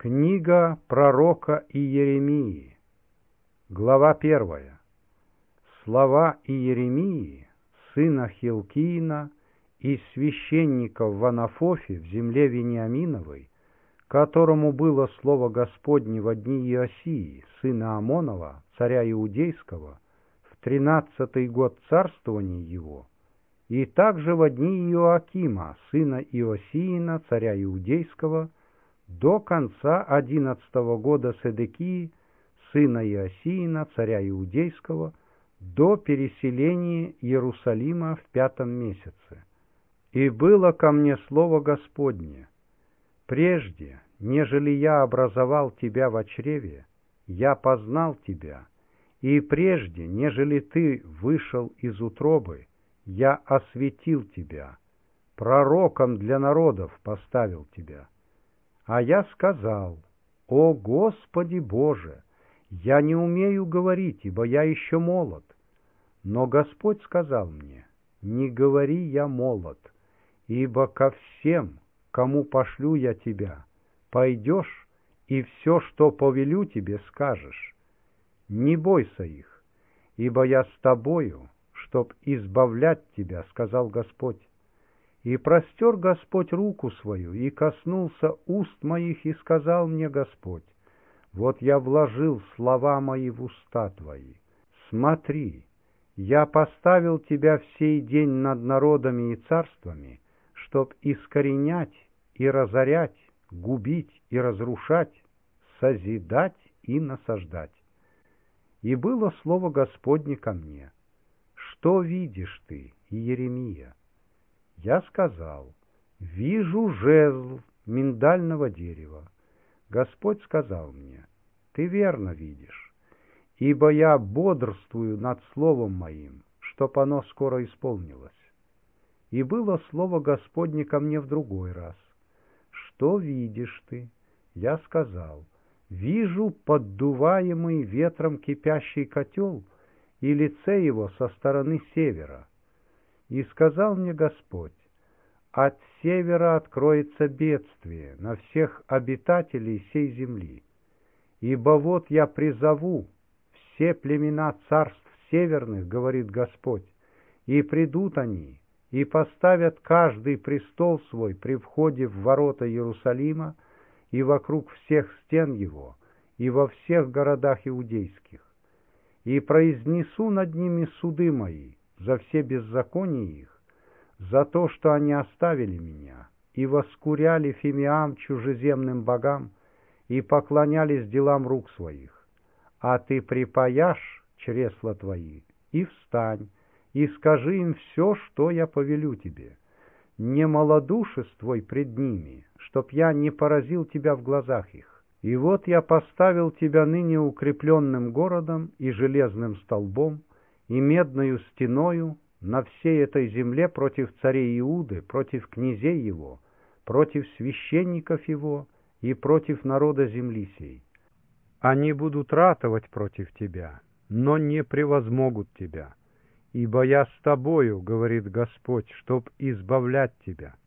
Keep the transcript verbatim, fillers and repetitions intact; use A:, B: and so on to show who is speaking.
A: Книга пророка Иеремии, глава первая. Слова Иеремии, сына Хилкиина, и священника в Анафофе в земле Вениаминовой, которому было слово Господне во дни Иосии, сына Амонова, царя Иудейского, в тринадцатый год царствования его, и также во дни Иоакима, сына Иосиина, царя Иудейского, до конца одиннадцатого года Седекии, сына Иосиина, царя Иудейского, до переселения Иерусалима в пятом месяце. И было ко мне слово Господне: прежде, нежели я образовал тебя во чреве, я познал тебя, и прежде, нежели ты вышел из утробы, я осветил тебя, пророком для народов поставил тебя. А я сказал: о Господи Боже, я не умею говорить, ибо я еще молод. Но Господь сказал мне: не говори, я молод, ибо ко всем, кому пошлю я тебя, пойдешь и все, что повелю тебе, скажешь. Не бойся их, ибо я с тобою, чтоб избавлять тебя, сказал Господь. И простер Господь руку свою, и коснулся уст моих, и сказал мне Господь: вот я вложил слова мои в уста твои. Смотри, я поставил тебя в сей день над народами и царствами, чтоб искоренять и разорять, губить и разрушать, созидать и насаждать. И было слово Господне ко мне: что видишь ты, Иеремия? Я сказал: вижу жезл миндального дерева. Господь сказал мне: ты верно видишь, ибо я бодрствую над словом моим, чтоб оно скоро исполнилось. И было слово Господне ко мне в другой раз: что видишь ты? Я сказал: вижу поддуваемый ветром кипящий котел, и лице его со стороны севера. И сказал мне Господь: от севера откроется бедствие на всех обитателей сей земли. Ибо вот я призову все племена царств северных, говорит Господь, и придут они, и поставят каждый престол свой при входе в ворота Иерусалима и вокруг всех стен его, и во всех городах иудейских. И произнесу над ними суды мои за все беззакония их, за то, что они оставили меня и воскуряли фимиам чужеземным богам и поклонялись делам рук своих. А ты припаяшь чресла твои и встань, и скажи им все, что я повелю тебе. Не малодушествуй пред ними, чтоб я не поразил тебя в глазах их. И вот я поставил тебя ныне укрепленным городом и железным столбом, и медною стеною на всей этой земле против царей Иуды, против князей его, против священников его и против народа земли сей. Они будут ратовать против тебя, но не превозмогут тебя, ибо я с тобою, говорит Господь, чтоб избавлять тебя.